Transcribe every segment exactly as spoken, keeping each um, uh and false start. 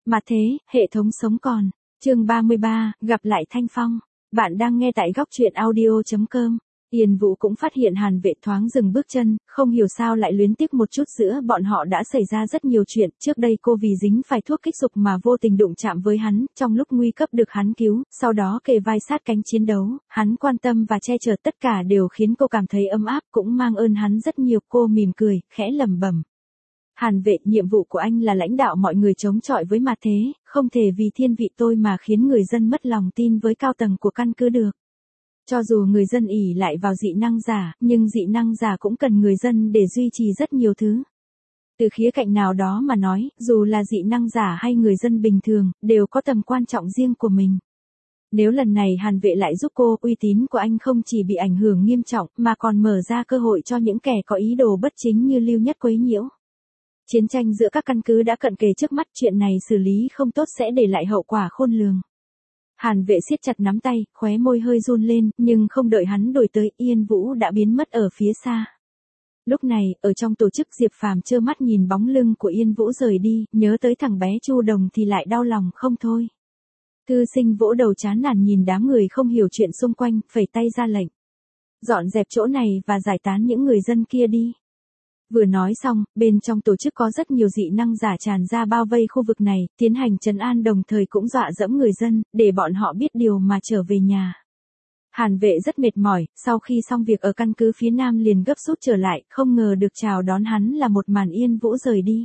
Mà thế, hệ thống sống còn. Chương ba mươi ba, gặp lại Thanh Phong. Bạn đang nghe tại góc truyện audio chấm com. Yên Vũ cũng phát hiện Hàn Vệ thoáng dừng bước chân, không hiểu sao lại luyến tiếc một chút, giữa bọn họ đã xảy ra rất nhiều chuyện. Trước đây cô vì dính phải thuốc kích dục mà vô tình đụng chạm với hắn, trong lúc nguy cấp được hắn cứu, sau đó kề vai sát cánh chiến đấu, hắn quan tâm và che chở, tất cả đều khiến cô cảm thấy ấm áp, cũng mang ơn hắn rất nhiều. Cô mỉm cười, khẽ lẩm bẩm. Hàn Vệ, nhiệm vụ của anh là lãnh đạo mọi người chống chọi với mà thế, không thể vì thiên vị tôi mà khiến người dân mất lòng tin với cao tầng của căn cứ được. Cho dù người dân ỷ lại vào dị năng giả, nhưng dị năng giả cũng cần người dân để duy trì rất nhiều thứ. Từ khía cạnh nào đó mà nói, dù là dị năng giả hay người dân bình thường, đều có tầm quan trọng riêng của mình. Nếu lần này Hàn Vệ lại giúp cô, uy tín của anh không chỉ bị ảnh hưởng nghiêm trọng, mà còn mở ra cơ hội cho những kẻ có ý đồ bất chính như Lưu Nhất quấy nhiễu. Chiến tranh giữa các căn cứ đã cận kề trước mắt, chuyện này xử lý không tốt sẽ để lại hậu quả khôn lường. Hàn Vệ siết chặt nắm tay, khóe môi hơi run lên, nhưng không đợi hắn đuổi tới, Yên Vũ đã biến mất ở phía xa. Lúc này, ở trong tổ chức, Diệp Phàm trơ mắt nhìn bóng lưng của Yên Vũ rời đi, nhớ tới thằng bé Chu Đồng thì lại đau lòng không thôi. Thư Sinh vỗ đầu chán nản nhìn đám người không hiểu chuyện xung quanh, phẩy tay ra lệnh. Dọn dẹp chỗ này và giải tán những người dân kia đi. Vừa nói xong, bên trong tổ chức có rất nhiều dị năng giả tràn ra bao vây khu vực này, tiến hành trấn an, đồng thời cũng dọa dẫm người dân, để bọn họ biết điều mà trở về nhà. Hàn Vệ rất mệt mỏi, sau khi xong việc ở căn cứ phía Nam liền gấp rút trở lại, không ngờ được chào đón hắn là một màn Yên Vũ rời đi.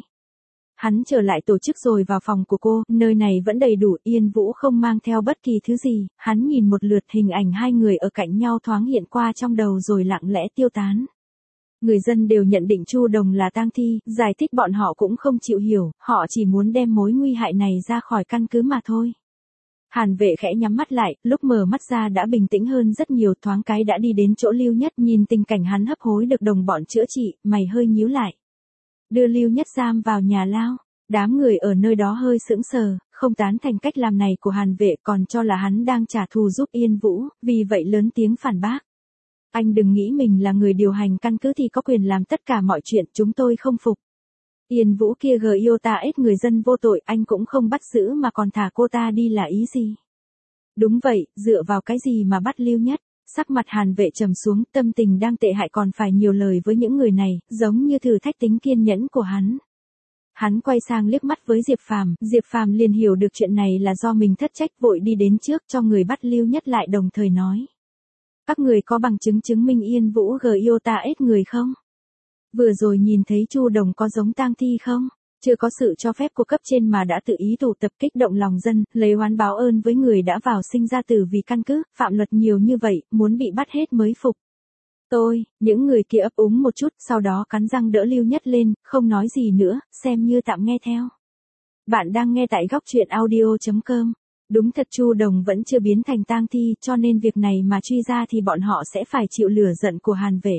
Hắn trở lại tổ chức rồi vào phòng của cô, nơi này vẫn đầy đủ, Yên Vũ không mang theo bất kỳ thứ gì, hắn nhìn một lượt, hình ảnh hai người ở cạnh nhau thoáng hiện qua trong đầu rồi lặng lẽ tiêu tán. Người dân đều nhận định Chu Đồng là tang thi, giải thích bọn họ cũng không chịu hiểu, họ chỉ muốn đem mối nguy hại này ra khỏi căn cứ mà thôi. Hàn Vệ khẽ nhắm mắt lại, lúc mở mắt ra đã bình tĩnh hơn rất nhiều, thoáng cái đã đi đến chỗ Lưu Nhất, nhìn tình cảnh hắn hấp hối được đồng bọn chữa trị, mày hơi nhíu lại. Đưa Lưu Nhất giam vào nhà lao, đám người ở nơi đó hơi sững sờ, không tán thành cách làm này của Hàn Vệ, còn cho là hắn đang trả thù giúp Yên Vũ, vì vậy lớn tiếng phản bác. Anh đừng nghĩ mình là người điều hành căn cứ thì có quyền làm tất cả mọi chuyện, chúng tôi không phục. Yên Vũ kia gờ yêu ta ết người dân vô tội, anh cũng không bắt giữ mà còn thả cô ta đi là ý gì? Đúng vậy, dựa vào cái gì mà bắt Lưu Nhất? Sắc mặt Hàn Vệ trầm xuống, tâm tình đang tệ hại còn phải nhiều lời với những người này, giống như thử thách tính kiên nhẫn của hắn. Hắn quay sang liếc mắt với Diệp Phàm, Diệp Phàm liền hiểu được chuyện này là do mình thất trách, vội đi đến trước cho người bắt Lưu Nhất lại, đồng thời nói. Các người có bằng chứng chứng minh Yên Vũ gờ yêu ta ết người không? Vừa rồi nhìn thấy Chu Đồng có giống tang thi không? Chưa có sự cho phép của cấp trên mà đã tự ý tụ tập kích động lòng dân, lấy oán báo ơn với người đã vào sinh ra tử vì căn cứ, phạm luật nhiều như vậy, muốn bị bắt hết mới phục. Tôi, những người kia ấp úng một chút, sau đó cắn răng đỡ Lưu Nhất lên, không nói gì nữa, xem như tạm nghe theo. Bạn đang nghe tại góc truyện audio chấm com. Đúng thật, Chu Đồng vẫn chưa biến thành tang thi, cho nên việc này mà truy ra thì bọn họ sẽ phải chịu lửa giận của Hàn Vệ.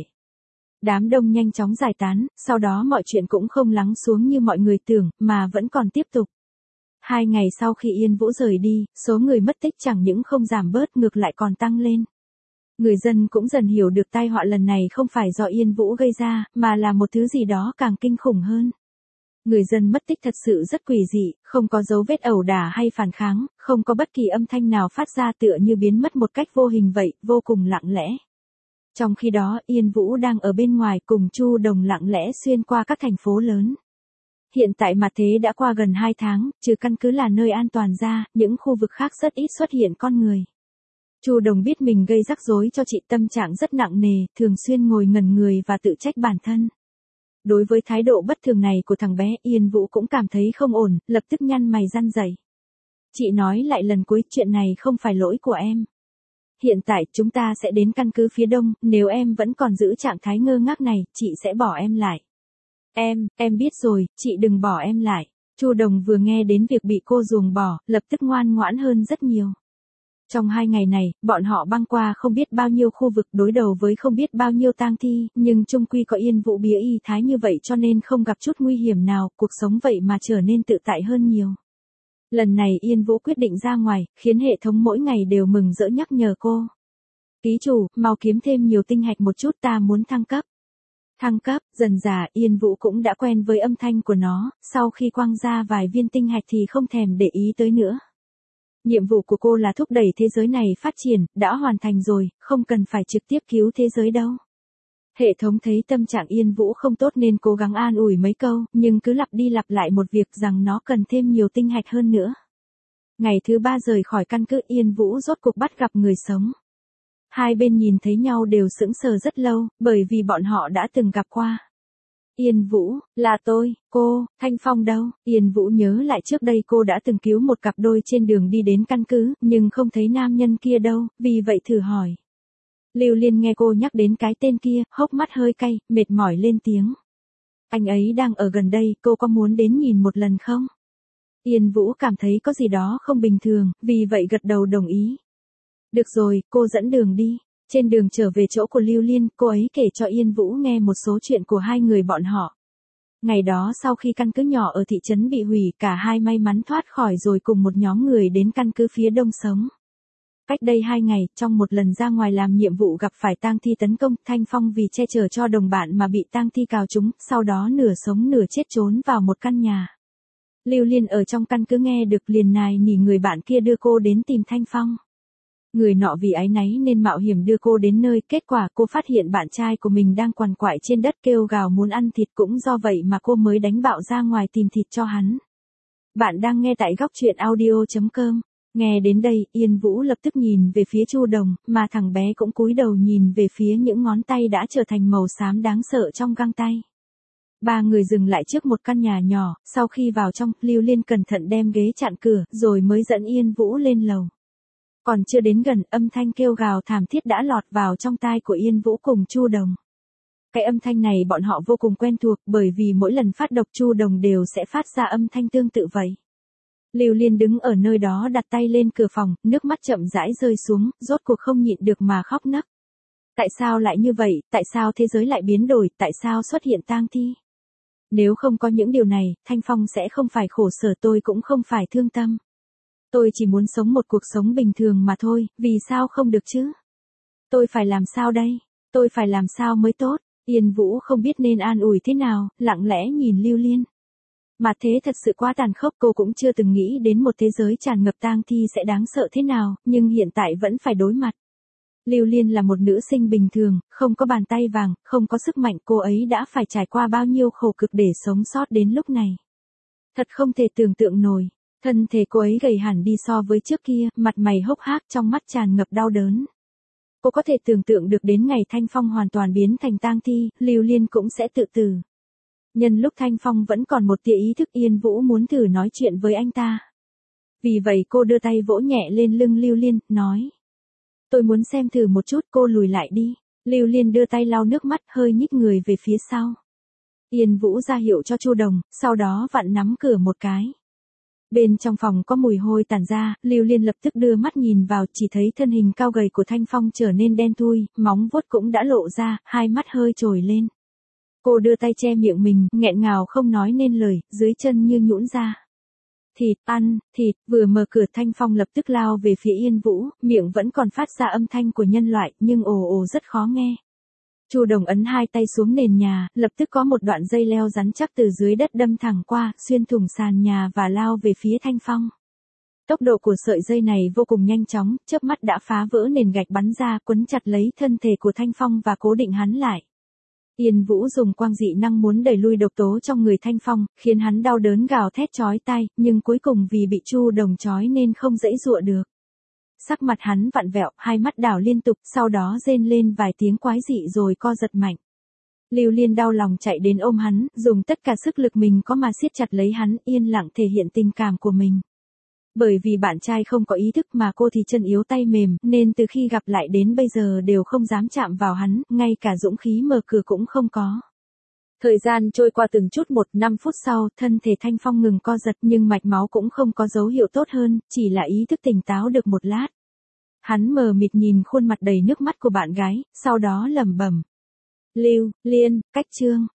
Đám đông nhanh chóng giải tán, sau đó mọi chuyện cũng không lắng xuống như mọi người tưởng, mà vẫn còn tiếp tục. Hai ngày sau khi Yên Vũ rời đi, số người mất tích chẳng những không giảm bớt, ngược lại còn tăng lên. Người dân cũng dần hiểu được tai họa lần này không phải do Yên Vũ gây ra, mà là một thứ gì đó càng kinh khủng hơn. Người dân mất tích thật sự rất quỷ dị, không có dấu vết ẩu đả hay phản kháng, không có bất kỳ âm thanh nào phát ra, tựa như biến mất một cách vô hình vậy, vô cùng lặng lẽ. Trong khi đó, Yên Vũ đang ở bên ngoài cùng Chu Đồng lặng lẽ xuyên qua các thành phố lớn. Hiện tại mặt thế đã qua gần hai tháng, trừ căn cứ là nơi an toàn ra, những khu vực khác rất ít xuất hiện con người. Chu Đồng biết mình gây rắc rối cho chị, tâm trạng rất nặng nề, thường xuyên ngồi ngẩn người và tự trách bản thân. Đối với thái độ bất thường này của thằng bé, Yên Vũ cũng cảm thấy không ổn, lập tức nhăn mày răn rẩy. Chị nói lại lần cuối, chuyện này không phải lỗi của em. Hiện tại chúng ta sẽ đến căn cứ phía đông, nếu em vẫn còn giữ trạng thái ngơ ngác này, chị sẽ bỏ em lại. Em, em biết rồi, chị đừng bỏ em lại. Chu Đồng vừa nghe đến việc bị cô ruồng bỏ, lập tức ngoan ngoãn hơn rất nhiều. Trong hai ngày này, bọn họ băng qua không biết bao nhiêu khu vực, đối đầu với không biết bao nhiêu tang thi, nhưng chung quy có Yên Vũ bía y thái như vậy cho nên không gặp chút nguy hiểm nào, cuộc sống vậy mà trở nên tự tại hơn nhiều. Lần này Yên Vũ quyết định ra ngoài, khiến hệ thống mỗi ngày đều mừng rỡ nhắc nhở cô. Ký chủ, mau kiếm thêm nhiều tinh hạch một chút, ta muốn thăng cấp. Thăng cấp, dần dà Yên Vũ cũng đã quen với âm thanh của nó, sau khi quăng ra vài viên tinh hạch thì không thèm để ý tới nữa. Nhiệm vụ của cô là thúc đẩy thế giới này phát triển, đã hoàn thành rồi, không cần phải trực tiếp cứu thế giới đâu. Hệ thống thấy tâm trạng Yên Vũ không tốt nên cố gắng an ủi mấy câu, nhưng cứ lặp đi lặp lại một việc rằng nó cần thêm nhiều tinh hạch hơn nữa. Ngày thứ ba rời khỏi căn cứ Yên Vũ rốt cuộc bắt gặp người sống. Hai bên nhìn thấy nhau đều sững sờ rất lâu, bởi vì bọn họ đã từng gặp qua. Yên Vũ, là tôi, cô, Thanh Phong đâu? Yên Vũ nhớ lại trước đây cô đã từng cứu một cặp đôi trên đường đi đến căn cứ, nhưng không thấy nam nhân kia đâu, vì vậy thử hỏi. Lưu Liên nghe cô nhắc đến cái tên kia, hốc mắt hơi cay, mệt mỏi lên tiếng. Anh ấy đang ở gần đây, cô có muốn đến nhìn một lần không? Yên Vũ cảm thấy có gì đó không bình thường, vì vậy gật đầu đồng ý. Được rồi, cô dẫn đường đi. Trên đường trở về chỗ của Lưu Liên, cô ấy kể cho Yên Vũ nghe một số chuyện của hai người bọn họ. Ngày đó sau khi căn cứ nhỏ ở thị trấn bị hủy, cả hai may mắn thoát khỏi rồi cùng một nhóm người đến căn cứ phía đông sống. Cách đây hai ngày, trong một lần ra ngoài làm nhiệm vụ gặp phải tang thi tấn công, Thanh Phong vì che chở cho đồng bạn mà bị tang thi cào trúng, sau đó nửa sống nửa chết trốn vào một căn nhà. Lưu Liên ở trong căn cứ nghe được liền nài nỉ người bạn kia đưa cô đến tìm Thanh Phong. Người nọ vì áy náy nên mạo hiểm đưa cô đến nơi, kết quả cô phát hiện bạn trai của mình đang quằn quại trên đất kêu gào muốn ăn thịt, cũng do vậy mà cô mới đánh bạo ra ngoài tìm thịt cho hắn. Bạn đang nghe tại góc truyện audio chấm com. Nghe đến đây, Yên Vũ lập tức nhìn về phía Chu Đồng, mà thằng bé cũng cúi đầu nhìn về phía những ngón tay đã trở thành màu xám đáng sợ trong găng tay. Ba người dừng lại trước một căn nhà nhỏ, sau khi vào trong, Lưu Liên cẩn thận đem ghế chặn cửa, rồi mới dẫn Yên Vũ lên lầu. Còn chưa đến gần, âm thanh kêu gào thảm thiết đã lọt vào trong tai của Yên Vũ cùng Chu Đồng. Cái âm thanh này bọn họ vô cùng quen thuộc, bởi vì mỗi lần phát độc Chu Đồng đều sẽ phát ra âm thanh tương tự vậy. Lưu Liên đứng ở nơi đó đặt tay lên cửa phòng, nước mắt chậm rãi rơi xuống, rốt cuộc không nhịn được mà khóc nấc. Tại sao lại như vậy, tại sao thế giới lại biến đổi, tại sao xuất hiện tang thi? Nếu không có những điều này, Thanh Phong sẽ không phải khổ sở, tôi cũng không phải thương tâm. Tôi chỉ muốn sống một cuộc sống bình thường mà thôi, vì sao không được chứ? Tôi phải làm sao đây? Tôi phải làm sao mới tốt? Yên Vũ không biết nên an ủi thế nào, lặng lẽ nhìn Lưu Liên. Mà thế thật sự quá tàn khốc, cô cũng chưa từng nghĩ đến một thế giới tràn ngập tang thi sẽ đáng sợ thế nào, nhưng hiện tại vẫn phải đối mặt. Lưu Liên là một nữ sinh bình thường, không có bàn tay vàng, không có sức mạnh, cô ấy đã phải trải qua bao nhiêu khổ cực để sống sót đến lúc này. Thật không thể tưởng tượng nổi, thân thể cô ấy gầy hẳn đi so với trước kia, mặt mày hốc hác, trong mắt tràn ngập đau đớn. Cô có thể tưởng tượng được đến ngày Thanh Phong hoàn toàn biến thành tang thi, Lưu Liên cũng sẽ tự tử. Nhân lúc Thanh Phong vẫn còn một tia ý thức, Yên Vũ muốn thử nói chuyện với anh ta. Vì vậy cô đưa tay vỗ nhẹ lên lưng Lưu Liên, nói. Tôi muốn xem thử một chút, cô lùi lại đi. Lưu Liên đưa tay lau nước mắt, hơi nhích người về phía sau. Yên Vũ ra hiệu cho Chu Đồng, sau đó vặn nắm cửa một cái. Bên trong phòng có mùi hôi tản ra, Lưu Liên lập tức đưa mắt nhìn vào, chỉ thấy thân hình cao gầy của Thanh Phong trở nên đen thui, móng vuốt cũng đã lộ ra, hai mắt hơi trồi lên. Cô đưa tay che miệng mình, nghẹn ngào không nói nên lời, dưới chân như nhũn ra. Thịt, ăn, thịt, vừa mở cửa Thanh Phong lập tức lao về phía Yên Vũ, miệng vẫn còn phát ra âm thanh của nhân loại, nhưng ồ ồ rất khó nghe. Chu Đồng ấn hai tay xuống nền nhà, lập tức có một đoạn dây leo rắn chắc từ dưới đất đâm thẳng qua, xuyên thủng sàn nhà và lao về phía Thanh Phong. Tốc độ của sợi dây này vô cùng nhanh chóng, chớp mắt đã phá vỡ nền gạch bắn ra, quấn chặt lấy thân thể của Thanh Phong và cố định hắn lại. Yên Vũ dùng quang dị năng muốn đẩy lui độc tố trong người Thanh Phong, khiến hắn đau đớn gào thét chói tai, nhưng cuối cùng vì bị Chu Đồng trói nên không dãy dụa được. Sắc mặt hắn vặn vẹo, hai mắt đảo liên tục, sau đó rên lên vài tiếng quái dị rồi co giật mạnh. Lưu Liên đau lòng chạy đến ôm hắn, dùng tất cả sức lực mình có mà siết chặt lấy hắn, yên lặng thể hiện tình cảm của mình. Bởi vì bạn trai không có ý thức mà cô thì chân yếu tay mềm, nên từ khi gặp lại đến bây giờ đều không dám chạm vào hắn, ngay cả dũng khí mở cửa cũng không có. Thời gian trôi qua từng chút một, năm phút sau, thân thể Thanh Phong ngừng co giật nhưng mạch máu cũng không có dấu hiệu tốt hơn, chỉ là ý thức tỉnh táo được một lát. Hắn mờ mịt nhìn khuôn mặt đầy nước mắt của bạn gái, sau đó lẩm bẩm. Lưu Liên, cách chương.